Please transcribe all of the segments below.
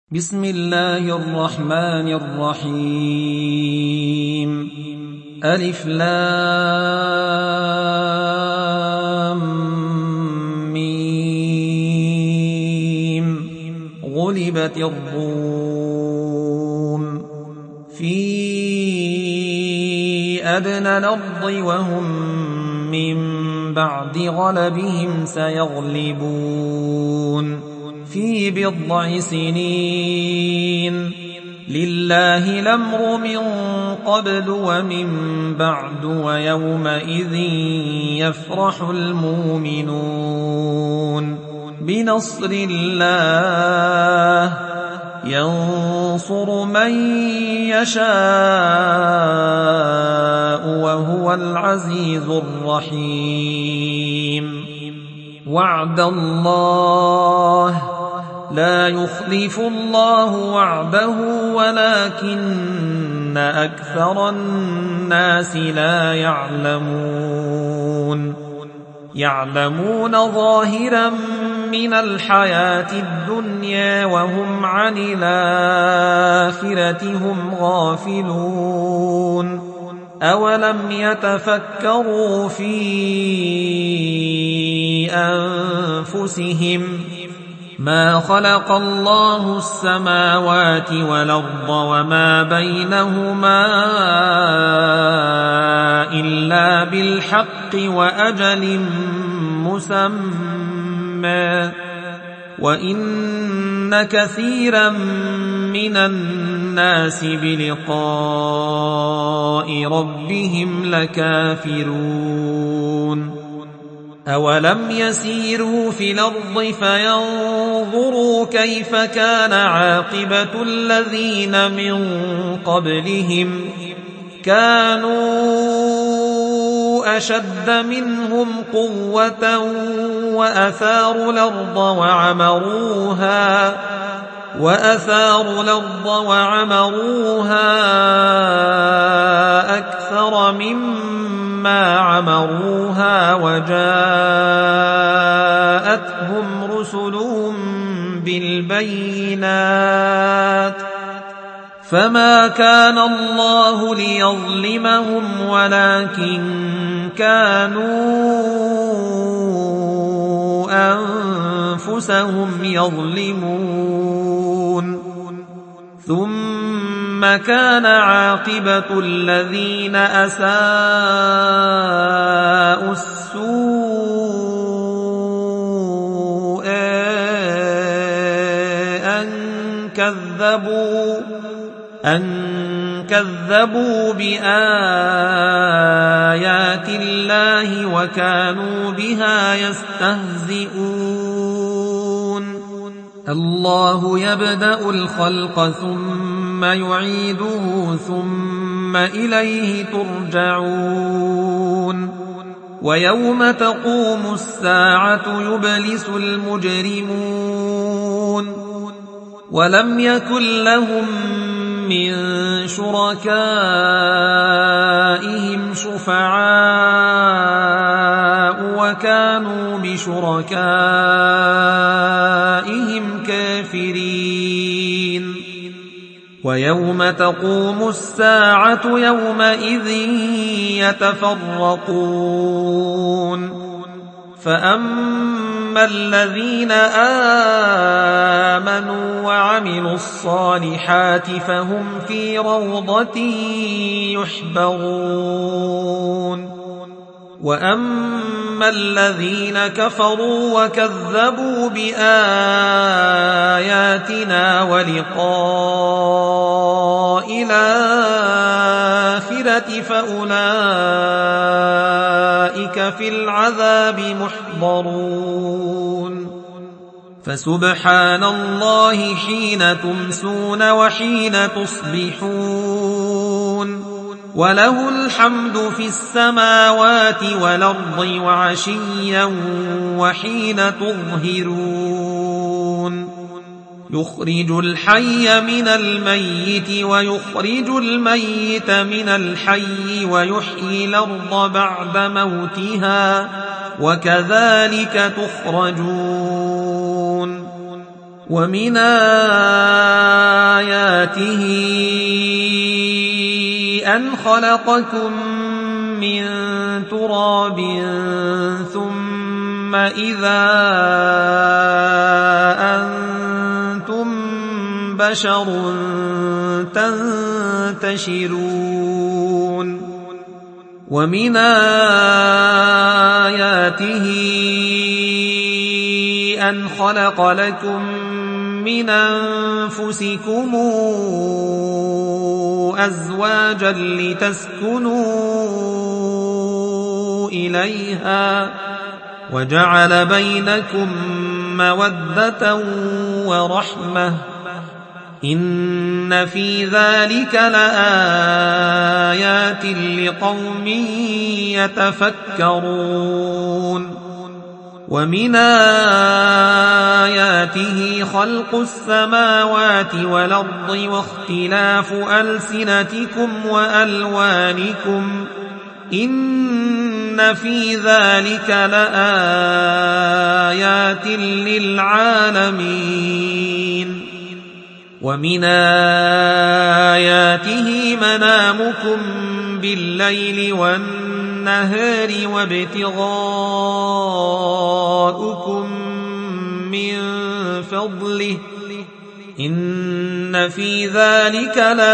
بسم الله الرحمن الرحيم ألف لام ميم غلبت الروم في أدنى الأرض وهم من بعد غلبهم سيغلبون في بضع سنين لله الأمر من قبل ومن بعد ويومئذ يفرح المؤمنون بنصر الله ينصر من يشاء وهو العزيز الرحيم وعد الله لا يخلف الله وعده ولكن أكثر الناس لا يعلمون ظاهرا من الحياة الدنيا وهم عن الآخرة هم غافلون أولم يتفكروا في أنفسهم ما خلق الله السماوات والأرض وما بينهما إلا بالحق وأجل مسمى وإن كثيرا من الناس بلقاء ربهم لكافرون أولم يسيروا في الأرض فينظروا كيف كان عاقبة الذين من قبلهم كانوا أشد منهم قوة وأثاروا الأرض وعمروها أكثر مما عمروها وجاءتهم رسلهم بالبينات فما كان الله ليظلمهم ولكن كانوا أنفسهم يظلمون ثم كان عاقبة الذين أساءوا السوء أن كذبوا بآيات الله وكانوا بها يستهزئون الله يبدأ الخلق ثم يعيده ثم إليه ترجعون ويوم تقوم الساعة يبلس المجرمون ولم يكن لهم من شركائهم شفعاء وكانوا بشركائهم كافرين ويوم تقوم الساعة يومئذ يتفرقون فأما الذين آمنوا وعملوا الصالحات فهم في روضة يحبرون وأما الذين كفروا وكذبوا بآياتنا ولقاء الآخرة فأولئك في العذاب محضرون فسبحان الله حين تمسون وحين تصبحون وله الحمد في السماوات والأرض وعشيا وحين تظهرون يخرج الحي من الميت ويخرج الميت من الحي ويحيي الأرض بعد موتها وكذلك تخرجون ومن آياته أن خلقكم من تراب ثم إذا أنتم بشر تنتشرون ومن آياته أن خلق لكم من أنفسكم أزواجا لتسكنوا إليها وجعل بينكم مودة ورحمة إن في ذلك لآيات لقوم يتفكرون ومن آياته خلق السماوات والأرض واختلاف ألسنتكم وألوانكم إن في ذلك لآيات للعالمين ومن آياته منامكم بالليل والنهار وابتغاؤكم من فضله إن في ذلك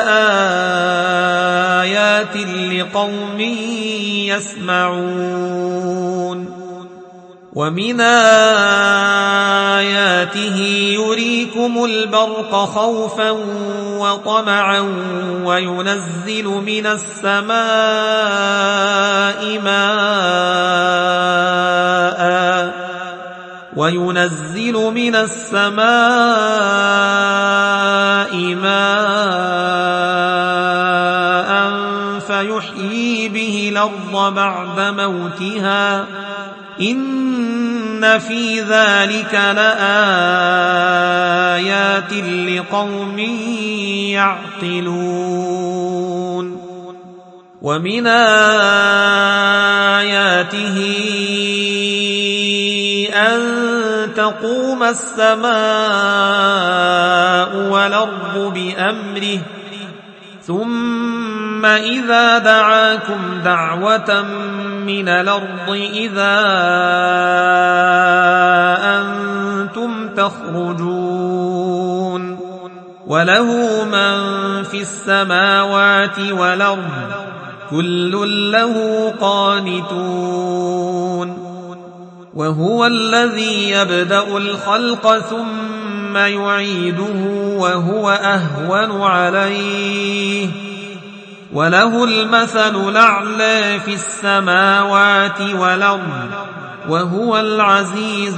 لآيات لقوم يسمعون ومن آياته يريكم البرق خوفا وطمعا وينزل من السماء ماء فيحيي به الأرض بعد موتها إن في ذلك لآيات لقوم يعقلون ومن آياته أن تقوم السماء والأرض بأمره ثم إذا دعاكم دعوة من الأرض إذا أنتم تخرجون وله من في السماوات والأرض كل له قانتون وهو الذي يبدأ الخلق ثم يعيده وهو أهون عليه وله المثل الأعلى في السماوات والأرض وهو العزيز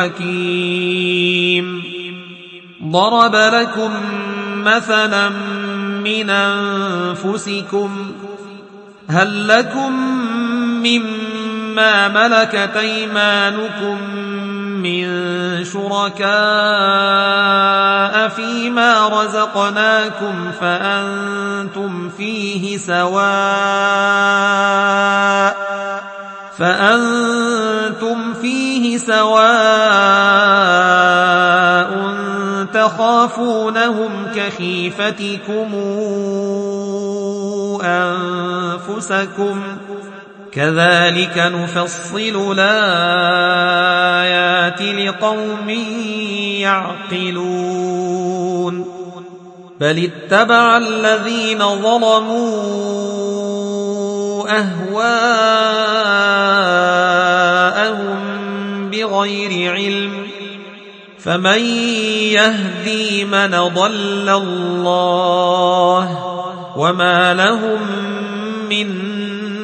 الحكيم ضرب لكم مثلا من أنفسكم هل لكم مما ملكت أيمانكم من شركاء فيما رزقناكم فأنتم فيه سواء تخافونهم كخيفتكم أنفسكم كذلك نفصل الآيات لقوم يعقلون بل اتبع الذين ظلموا أهواءهم بغير علم فمن يهدي من ضل الله وما لهم من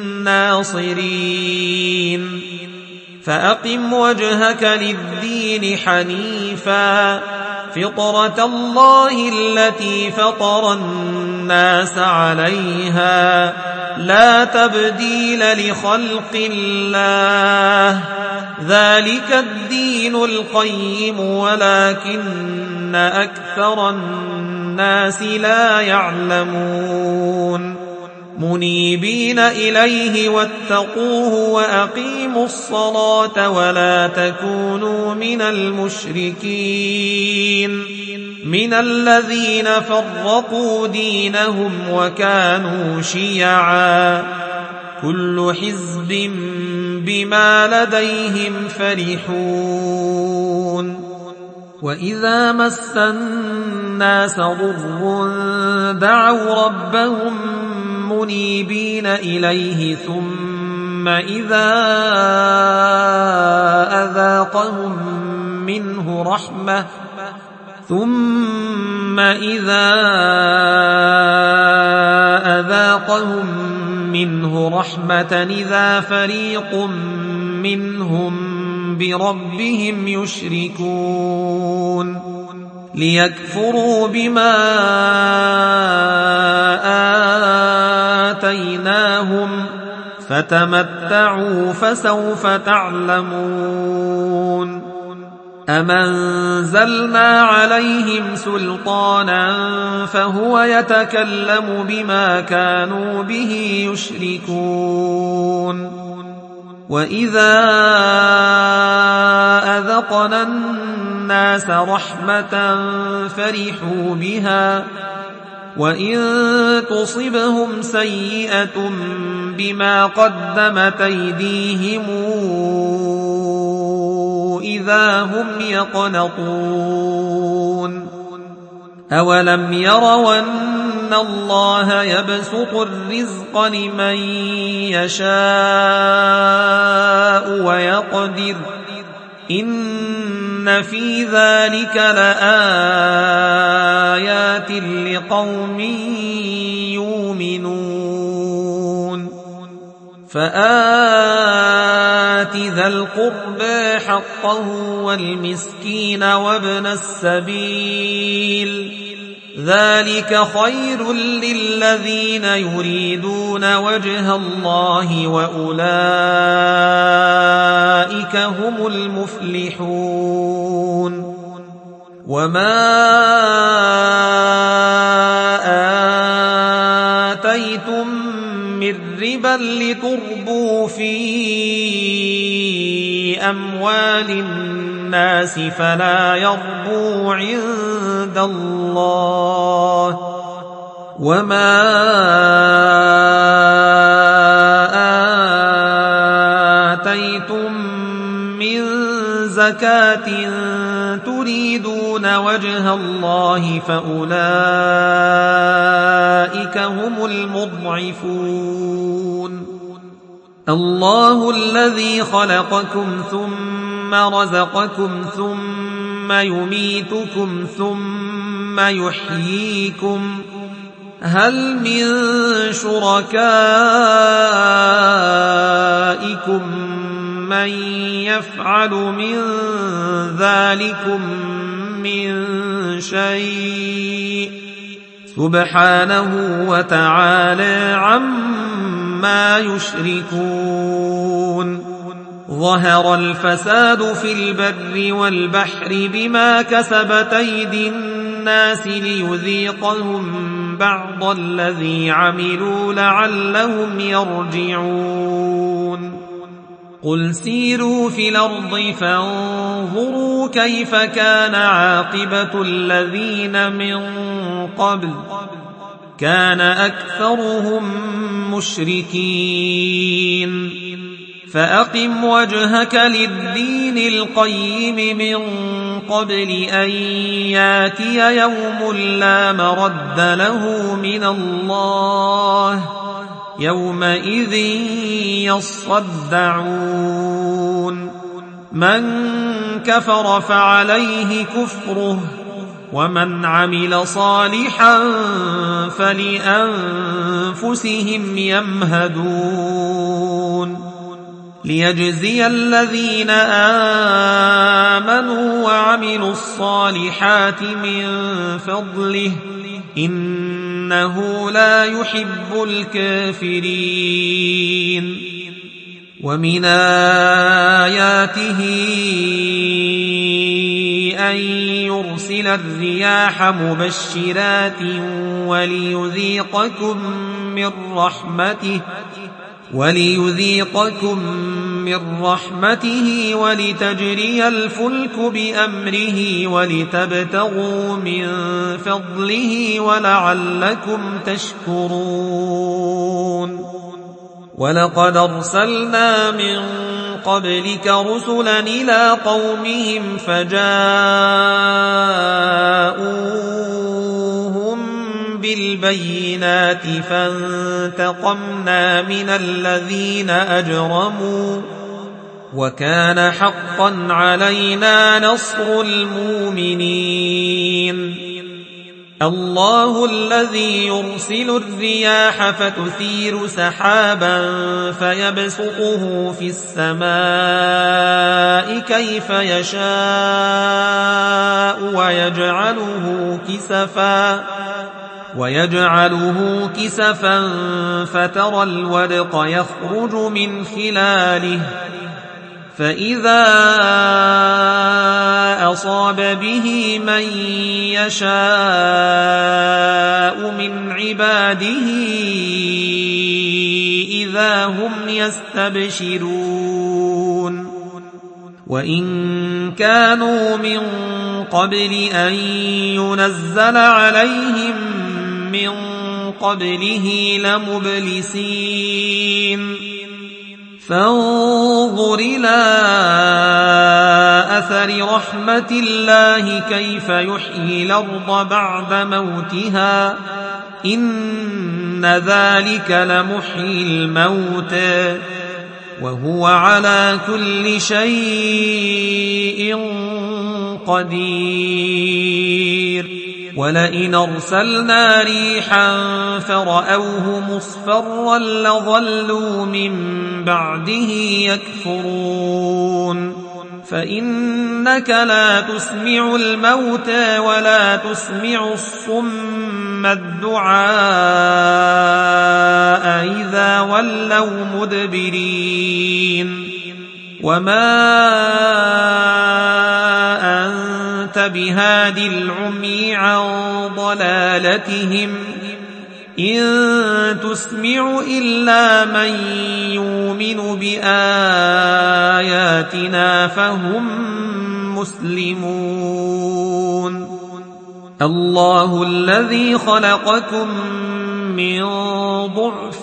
ناصرين فأقم وجهك للدين حنيفا فطرة الله التي فطر الناس عليها لا تبديل لخلق الله ذلك الدين القيم ولكن أكثر الناس لا يعلمون منيبين إليه واتقوه وأقيموا الصلاة ولا تكونوا من المشركين من الذين فرقوا دينهم وكانوا شيعا كل حزب بما لديهم فرحون وإذا مس الناس ضر دعوا ربهم منيبين إليه ثم إذا أذاقهم منه رحمة إذا فريق منهم بربهم يشركون ليكفروا بما آتيناهم فتمتعوا فسوف تعلمون أم أنزلنا عليهم سلطانا فهو يتكلم بما كانوا به يشركون وإذا أذقنا الناس رحمة فرحوا بها وإن تصبهم سيئة بما قدمت أيديهم إذا هم يقنطون أولم يروا أن الله يبسط الرزق لمن يشاء ويقدر إن في ذلك لآيات لقوم يؤمنون فآت ذا القربى حقه والمسكين وابن السبيل ذلك خير للذين يريدون وجه الله وأولئك هم المفلحون وما آتيتم من ربا لتربوا في أموال الناس فلا يربو عند الله وما آتيتم من زكاة تريدون وجه الله فأولئك هم المضعفون الله الذي خلقكم ثم رزقكم ثم يميتكم ثم يحييكم هل من شركائكم من يفعل من ذلكم من شيء سبحانه وتعالى عما يشركون ظهر الفساد في البر والبحر بما كسبت أيدي الناس ليذيقهم بعض الذي عملوا لعلهم يرجعون قل سيروا في الأرض فانظروا كيف كان عاقبة الذين من قبل كان أكثرهم مشركين فأقم وجهك للدين القيم من قبل أن ياتي يوم لا مرد له من الله يومئذ يصدعون من كفر فعليه كفره ومن عمل صالحا فلأنفسهم يمهدون ليجزي الذين آمنوا وعملوا الصالحات من فضله إنه لا يحب الكافرين ومن آياته أن يرسل الرياح مبشرات وليذيقكم من من رحمته ولتجري الفلك بأمره ولتبتغوا من فضله ولعلكم تشكرون ولقد أرسلنا من قبلك رسلا إلى قومهم فجاءوهم بالبينات فانتقمنا من الذين أجرموا وكان حقا علينا نصر المؤمنين الله الذي يرسل الرياح فتثير سحابا فيبسطه في السماء كيف يشاء ويجعله كسفا فترى الودق يخرج من خلاله فإذا أصاب به من يشاء من عباده إذا هم يستبشرون وإن كانوا من قبل أن ينزل عليهم من قبله لمبلسين فانظر إلى أثر رحمة الله كيف يحيي الأرض بعد موتها إن ذلك لمحيي الموتى وهو على كل شيء قدير ولئن أرسلنا ريحا فرأوه مصفرا لظلوا من بعده يكفرون فإنك لا تسمع الموتى ولا تسمع الصم الدعاء إذا ولوا مدبرين وما أنت بهاد العمي عن ضلالتهم إن تسمع إلا من يؤمن بآياتنا فهم مسلمون الله الذي خلقكم من ضعف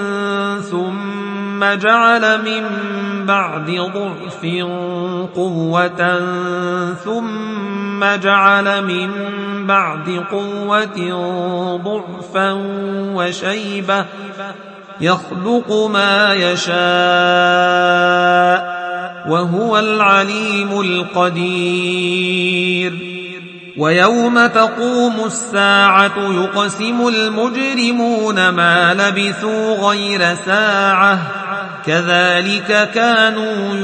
ثم جعل من بعد ضعف قوة ثم جعل من بعد قوة ضعفا وشيبة يخلق ما يشاء وهو العليم القدير ويوم تقوم الساعة يقسم المجرمون ما لبثوا غير ساعة كذلك كانوا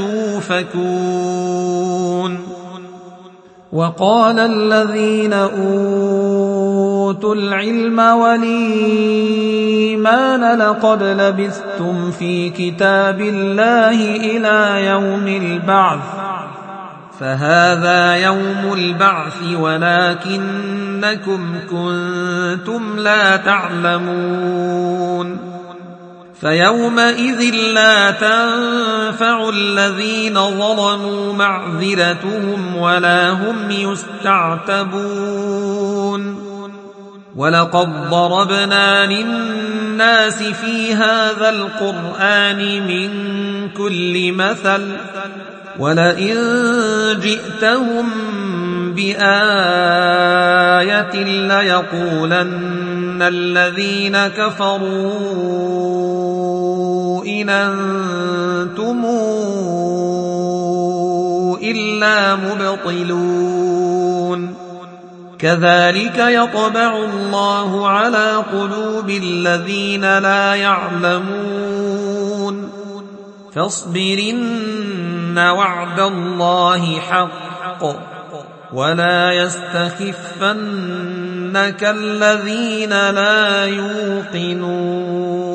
يؤفكون وقال الذين أوتوا العلم والإيمان لقد لبثتم في كتاب الله إلى يوم البعث فهذا يوم البعث ولكنكم كنتم لا تعلمون فيومئذ لا تنفع الذين ظلموا معذرتهم ولا هم يستعتبون ولقد ضربنا للناس في هذا القرآن من كل مثل ولئن جئتهم بآية ليقولن الذين كفروا إن أنتم إلا مبطلون كذلك يطبع الله على قلوب الذين لا يعلمون فاصبرن وعد الله حق ولا يستخفنك الذين لا يوقنون